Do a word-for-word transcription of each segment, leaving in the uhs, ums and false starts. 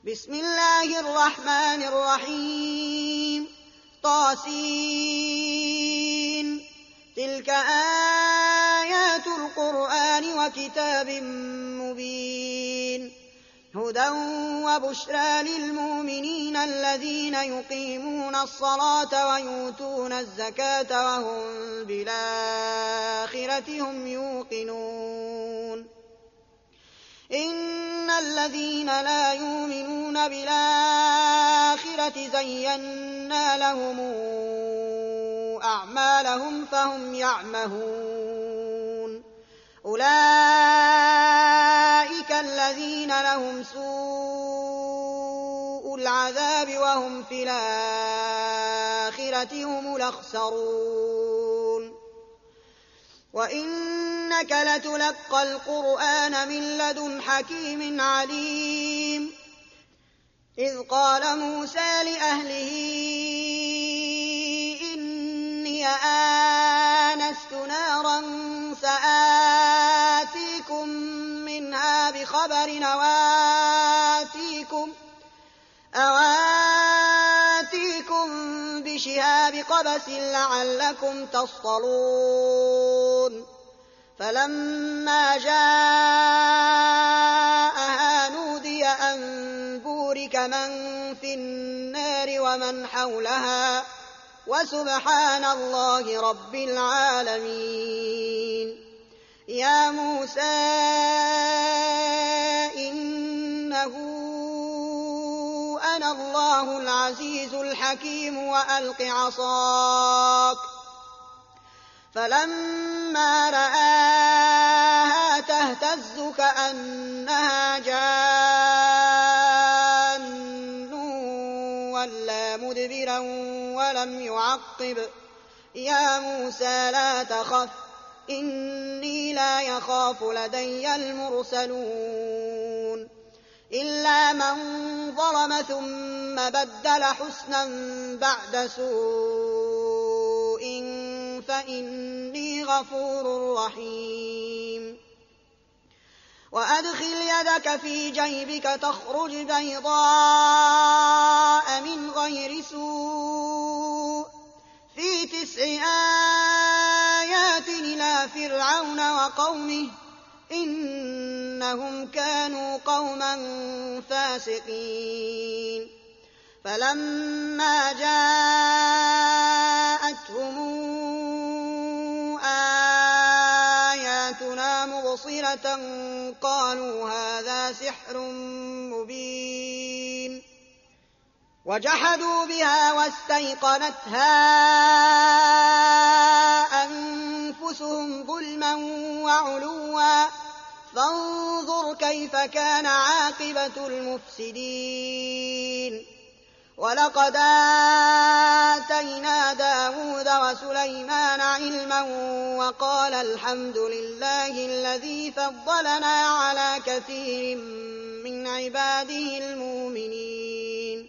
بسم الله الرحمن الرحيم طاسين تلك آيات القرآن وكتاب مبين هدى وبشرى للمؤمنين الذين يقيمون الصلاة ويؤتون الزكاة وهم بالآخرة هم يوقنون إن الذين لا يؤمنون بالآخرة زينا لهم أعمالهم فهم يعمهون أولئك الذين لهم سوء العذاب وهم في الآخرة هم الأخسرون وإنك لتلقى القرآن من لدن حكيم عليم إذ قال موسى لأهله إني آنست نارا سآتيكم منها بخبر أواتيكم, أواتيكم بشهاب قبس لعلكم تصطلون فلما جاءها نودي أن بورك من في النار ومن حولها وسبحان الله رب العالمين يا موسى إنه أنا الله العزيز الحكيم وألق عصاك فلما رآها تهتز كأنها جان ولا مدبرا ولم يعقب يا موسى لا تخف إني لا يخاف لدي المرسلون إلا من ظلم ثم بدل حسنا بعد سوء فإني غفور رحيم وأدخل يدك في جيبك تخرج بيضاء من غير سوء في تسع آيات إلى فرعون وقومه إنهم كانوا قوما فاسقين فلما جاءتهم آياتنا مبصرة قالوا هذا سحر مبين وجحدوا بها واستيقنتها أنفسهم ظلما وعلوا فانظر كيف كان عاقبة المفسدين ولقد آتينا داود وسليمان علما وقال الحمد لله الذي فضلنا على كثير من عباده المؤمنين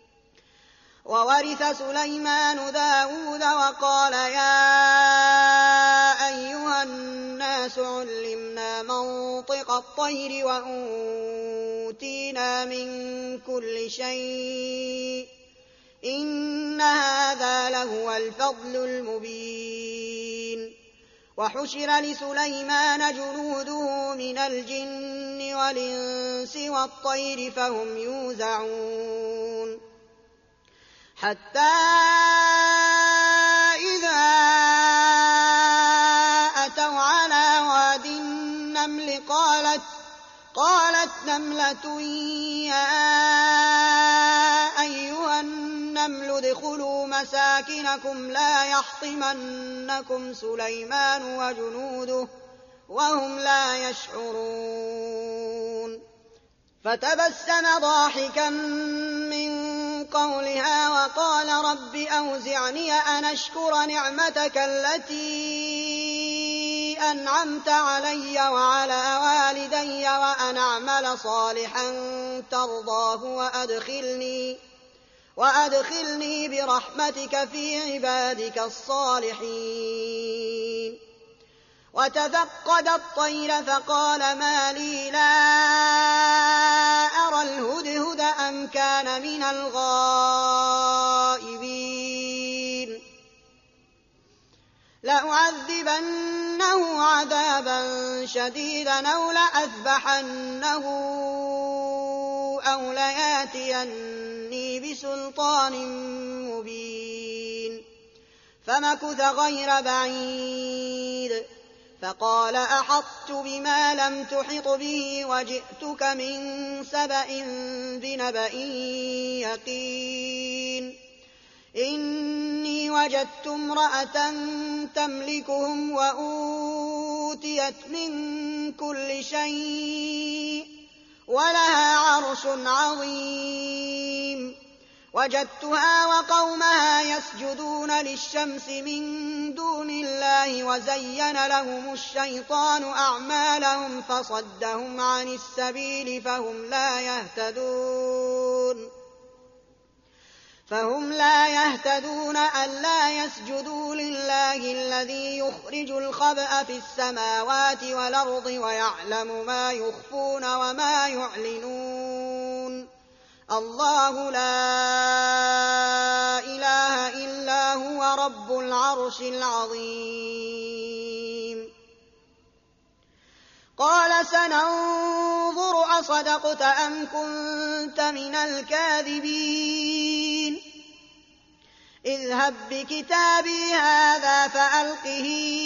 وورث سليمان داود وقال يا أيها الناس علمنا منطق الطير وأوتينا من كل شيء إن هذا لهو الفضل المبين وحشر لسليمان جنوده من الجن والإنس والطير فهم يوزعون حتى إذا أتوا على واد النمل قالت, قالت نملة يا أيها النمل ادخلوا مساكنكم لا يحطمنكم سليمان وجنوده وهم لا يشعرون فتبسم ضاحكا من قولها وقال رب أوزعني أن أشكر نعمتك التي أنعمت علي وعلى والدي وأن أعمل صالحا ترضاه وأدخلني, وأدخلني برحمتك في عبادك الصالحين وتفقد الطير فقال ما لي لا أرى الهدهد كان من الغائبين لأعذبنه عذابا شديدا أو لأذبحنه أو لياتيني بسلطان مبين فمكث غير بعيد فقال أحطت بما لم تحط به وجئتك من سبأ بنبأ يقين إني وجدت امرأة تملكهم وأوتيت من كل شيء ولها عرش عظيم وجدتها وقومها يسجدون للشمس من دون الله وزين لهم الشيطان أعمالهم فصدهم عن السبيل فهم لا يهتدون فهم لا يهتدون ألا يسجدوا لله الذي يخرج الخبأ في السماوات والأرض ويعلم ما يخفون وما يعلنون الله لا إله إلا هو رب العرش العظيم قال سننظر أصدقت أم كنت من الكاذبين اذهب بكتابي هذا فألقه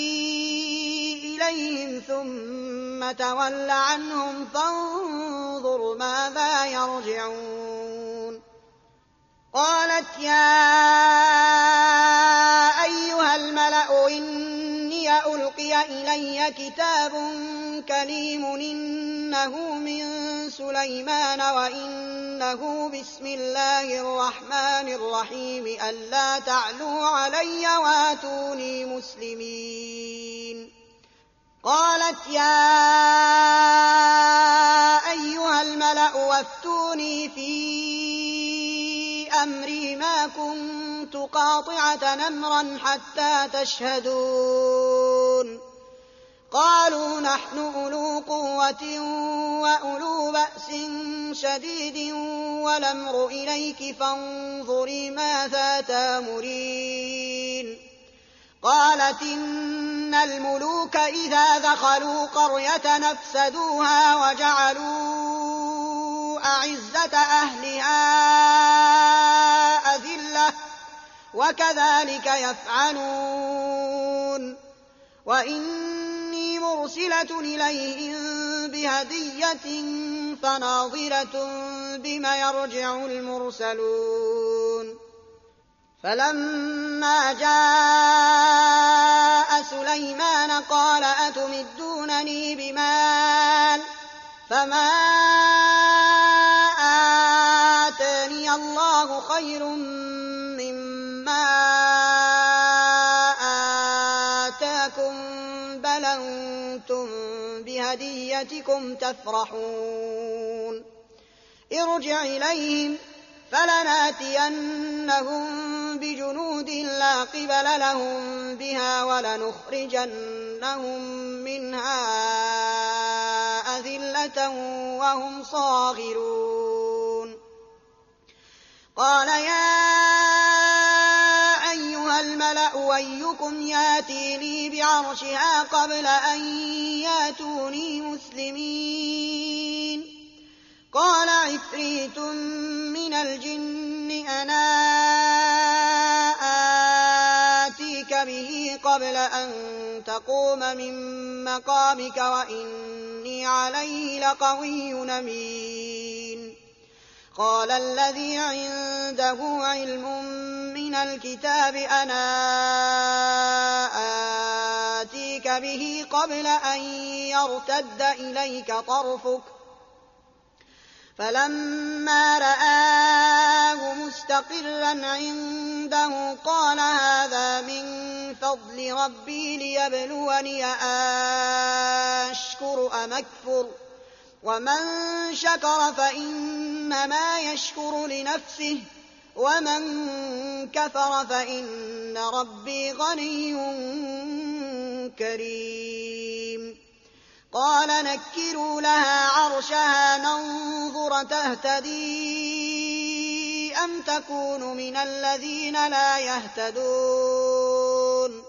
إليهم ثم تول عنهم فانظر ماذا يرجعون قالت يا أيها الملأ إني ألقي إلي كتاب كريم إنه من سليمان وإنه بسم الله الرحمن الرحيم ألا تعلوا علي واتوني مسلمين قالت يا أيها الملأ وافتوني في أمري ما كنت قاطعة أمرا حتى تشهدون قالوا نحن أولو قوة وأولو بأس شديد والأمر إليك فانظري ماذا تأمرين قالت إن الملوك إذا دخلوا قرية نفسدوها وجعلوا أعزة أهلها أذلة وكذلك يفعلون وإني مرسلة إليهم بهدية فناظرة بما يرجع المرسلون فلما جاء سليمان قال أتمدونني بمال فما آتاني الله خير مما آتاكم بل أنتم بهديتكم تفرحون ارجع إليهم فلناتينهم بجنود لا قبل لهم بها ولنخرجنهم منها أذلة وهم صاغرون قال يا أيها الملأ أيكم ياتيني بعرشها قبل أن ياتوني مسلمين قال عفريت من الجن أنا آتيك به قبل أن تقوم من مقامك وإني عليه لقوي أمين قال الذي عنده علم من الكتاب أنا آتيك به قبل أن يرتد إليك طرفك فلما رآه مستقرا عنده قال هذا من فضل ربي ليبلوني أشكر أم أكفر ومن شكر فإنما يشكر لنفسه ومن كفر فإن ربي غني كريم قال نكروا لها عرشها ننظر تهتدي لم تكونوا من الذين لا يهتدون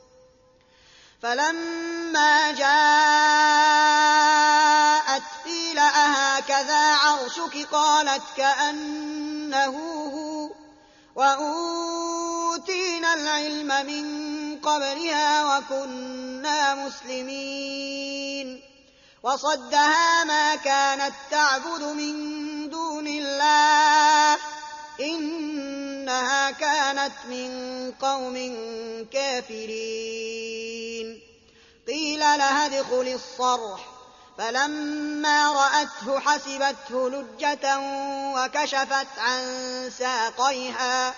فلما جاءت قيل أهكذا عرشك قالت كأنه هو وأوتينا العلم من قبلها وكنا مسلمين وصدها ما كانت تعبد من دون الله إنها كانت من قوم كافرين قيل لها ادخل الصرح فلما رأته حسبته لجة وكشفت عن ساقيها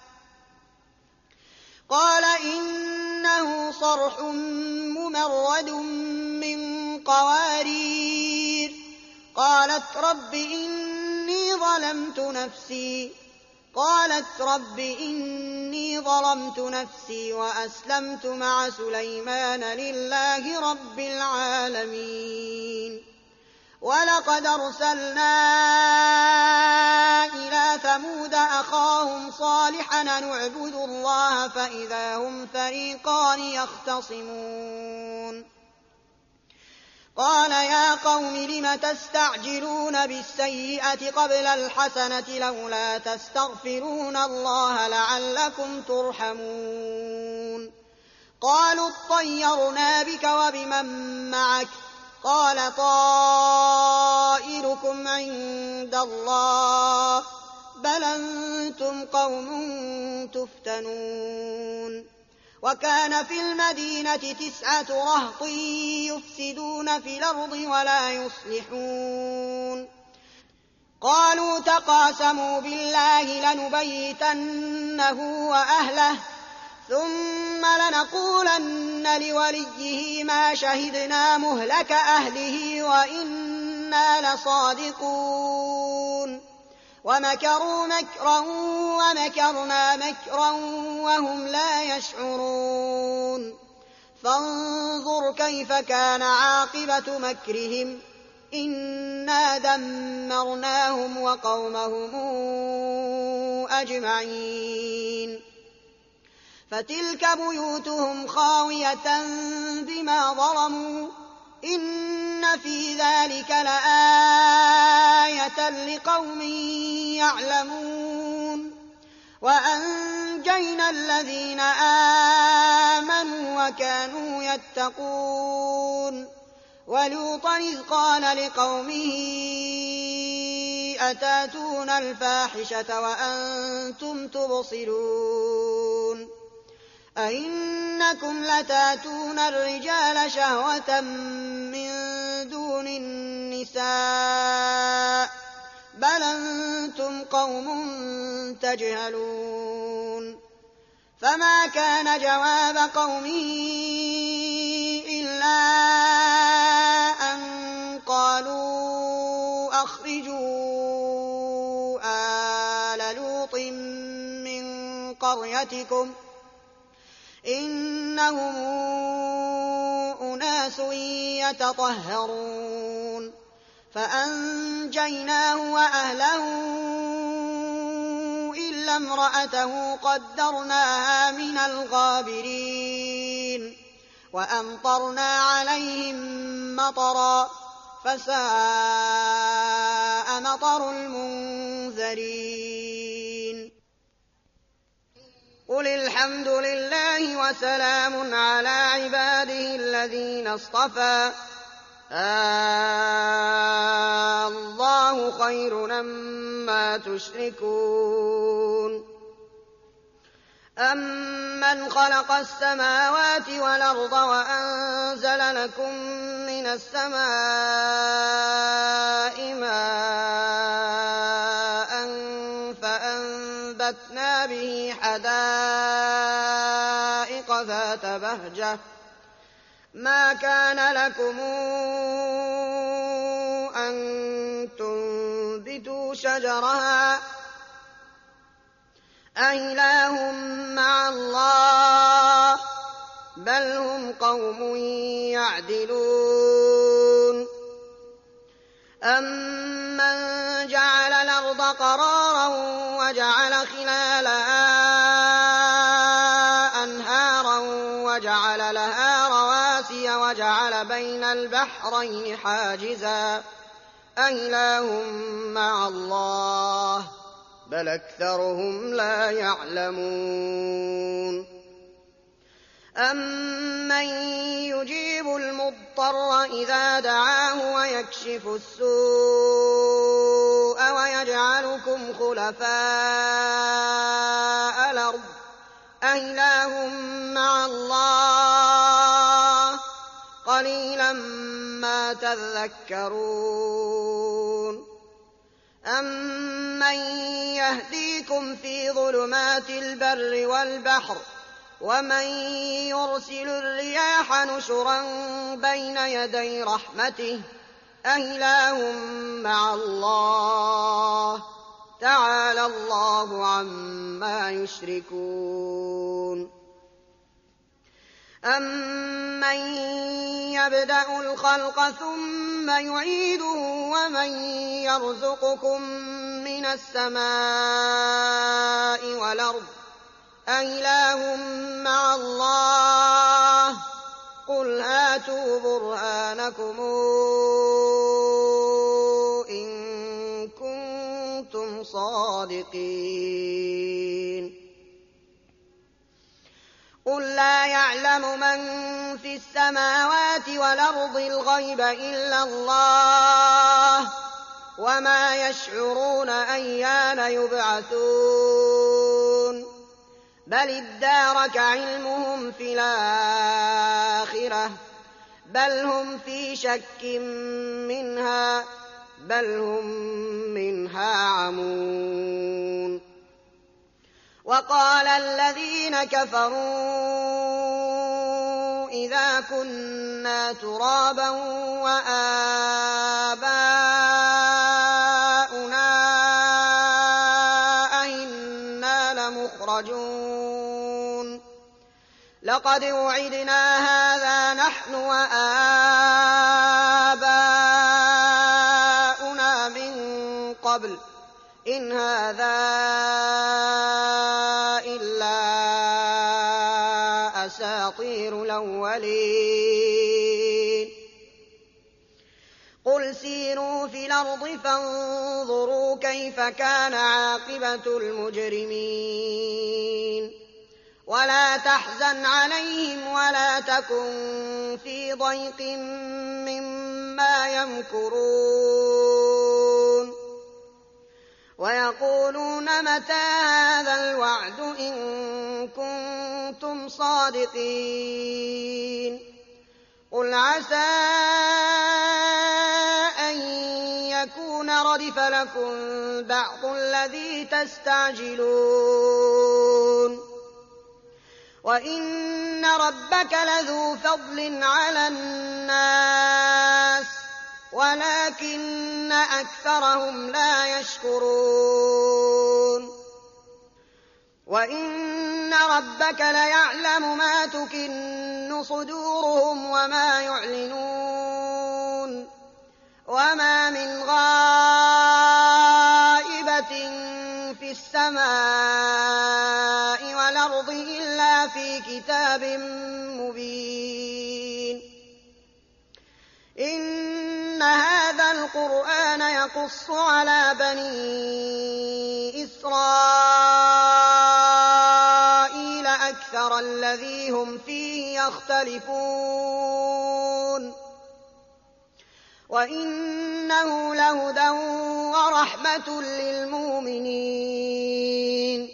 قال إنه صرح ممرد من قوارير قالت رب إني ظلمت نفسي قالت رب إني ظلمت نفسي وأسلمت مع سليمان لله رب العالمين ولقد أرسلنا إلى ثمود أخاهم صالحا أن اعبدوا الله فإذا هم فريقان يختصمون قال يا قوم لم تستعجلون بالسيئة قبل الحسنة لولا تستغفرون الله لعلكم ترحمون قالوا اطيرنا بك وبمن معك قال طائركم عند الله بل أنتم قوم تفتنون وكان في المدينة تسعة رهط يفسدون في الأرض ولا يصلحون قالوا تقاسموا بالله لنبيتنه وأهله ثم لنقولن لوليه ما شهدنا مهلك أهله وإنا لصادقون ومكروا مكرا ومكرنا مكرا وهم لا يشعرون فانظر كيف كان عاقبة مكرهم إنا دمرناهم وقومهم أجمعين فتلك بيوتهم خاوية بما ظلموا إن في ذلك لآية لقوم يعلمون وأنجينا الذين آمنوا وكانوا يتقون ولوطا إذ قال لقومه أتاتون الفاحشة وأنتم تبصرون أئنكم لتاتون الرجال شهوة من دون النساء بل أنتم قوم تجهلون فما كان جواب قومه إلا أن قالوا أخرجوا آل لوط من قريتكم إنهم أناس يتطهرون فأنجيناه وأهله إلا امرأته قدرناها من الغابرين وأمطرنا عليهم مطرا فساء مطر المنذرين قل الحمد لله وسلام على عباده الذين اصطفى آه الله خير أما تشركون أمن خلق السماوات والأرض وأنزل لكم من السماء ماء فأنبتنا به حدائق ذات بهجة ما كان لكم أن تنبتوا شجرها أإله مع الله بل هم قوم يعدلون أمن جعل الأرض قرارا وجعل خلالها أنهارا وجعل لها رواسي وجعل بين البحرين حاجزا أإله مع الله بل أكثرهم لا يعلمون أمن يجيب المضطر إذا دعاه ويكشف السوء ويجعلكم خلفاء الأرض أإله مع الله قليلا ما تذكرون أمن يهديكم في ظلمات البر والبحر ومن يرسل الرياح نشرا بين يدي رحمته أإله مع الله تعالى الله عما يشركون أمن يبدأ الخلق ثم يعيده ومن يرزقكم من السماء والأرض أإله مع الله قل هاتوا برهانكم إن كنتم صادقين قل لا يعلم من في السماوات والأرض الغيب إلا الله وما يشعرون أيان يبعثون بل ادارك علمهم في الآخرة بل هم في شك منها بل هم منها عمون وقال الذين كفروا إذا كنا ترابا وآباؤنا أئنا لمخرجون لقد وعدنا هذا نحن وآباؤنا من قبل إن هذا إلا أساطير الأولين قل سيروا في الأرض فانظروا كيف كان عاقبة المجرمين ولا تحزن عليهم ولا تكن في ضيق مما يمكرون ويقولون متى هذا الوعد إن كنتم صادقين قل عسى أن يكون ردف لكم بعض الذي تستعجلون وإن ربك لذو فضل على الناس ولكن أكثرهم لا يشكرون وإن ربك ليعلم ما تكن صدورهم وما يعلنون وما من غائبة في السماء والأرض إلا في كتاب مبين إن هذا القرآن يقص على بني إسرائيل أكثر الذي هم فيه يختلفون وإنه لهدى ورحمة للمؤمنين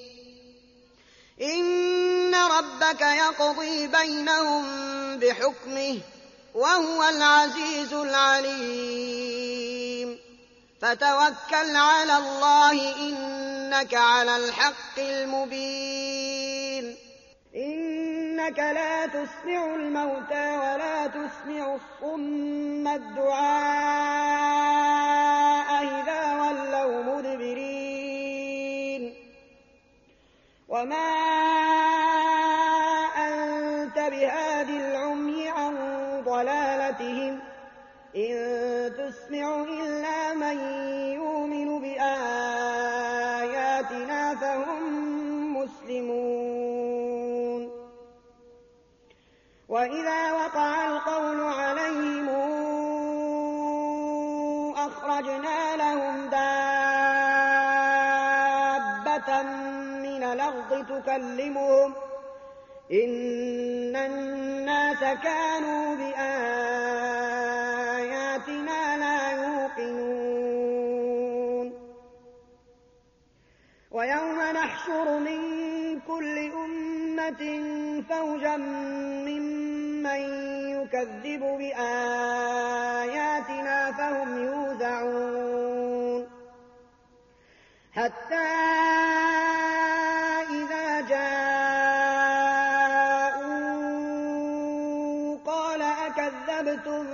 إن ربك يقضي بينهم بحكمه وهو العزيز العليم فتوكل على الله إنك على الحق المبين إنك لا تسمع الموتى ولا تسمع الصم الدعاء إذا ولوا مدبرين وما أنت بهاد العمي عن ضلالتهم إن تسمع إلا من يؤمن بآياتنا آياتنا فهم مسلمون وإذا وقع القول عليهم أخرجنا لهم دابة من الأرض تكلمهم إن الناس كانوا بآياتنا لا يوقنون ويوم نحشر من كل أمة فوجا ممن يكذب بآياتنا فهم يوزعون حتى إذا جاءوا قال أكذبتم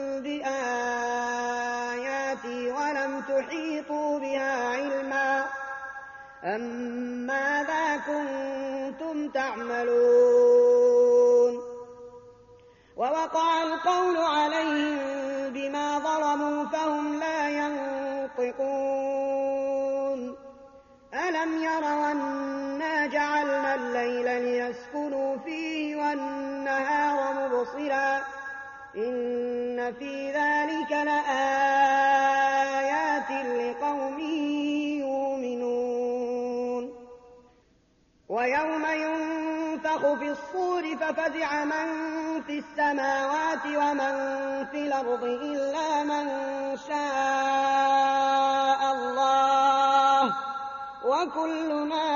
بآياتي ولم تحيطوا بها علما أم ماذا كنتم تعملون ووقع القول عليهم بما ظلموا فهم لا ينطقون ألم يروا أنا جعلنا الليل ليسكنوا فيه والنهار مبصرا إن في ذلك لآيات لقوم يؤمنون ويوم ينفخ في الصور ففزع من في السماوات ومن في الأرض إلا من شاء الله وكلنا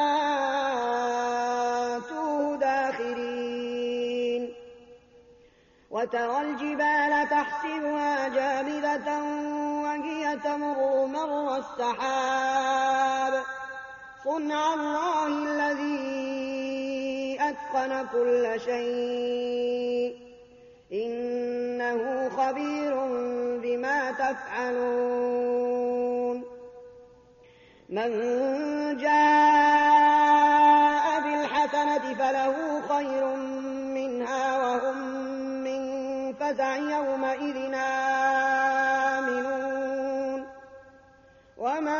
آتوه داخرين وترى الجبال تحسبها جامدة وهي تمر مر السحاب صنع الله الذي أتقن كل شيء إنه خبير بما تفعلون من جاء بالحسنة فله خير منها وهم من فزع يومئذ آمنون ومن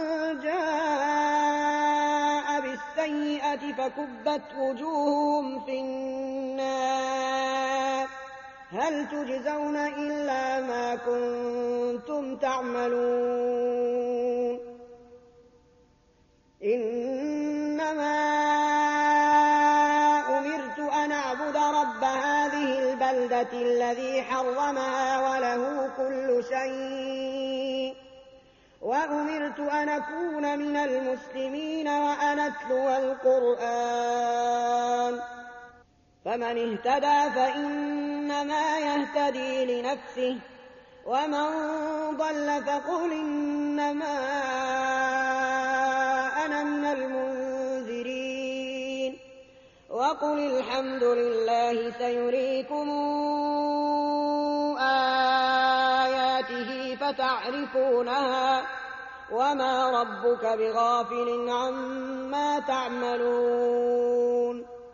جاء بالسيئة فكبت وجوههم في النار هل تجزون إلا ما كنتم تعملون إنما أمرت أن أعبد رب هذه البلدة الذي حرمها وله كل شيء وأمرت أن أكون من المسلمين وأن أتلو القرآن فمن اهتدى فإنما يهتدي لنفسه ومن ضل فقل إنما أنا من المنذرين وقل الحمد لله سيريكم آياته فتعرفونها وما ربك بغافل عما تعملون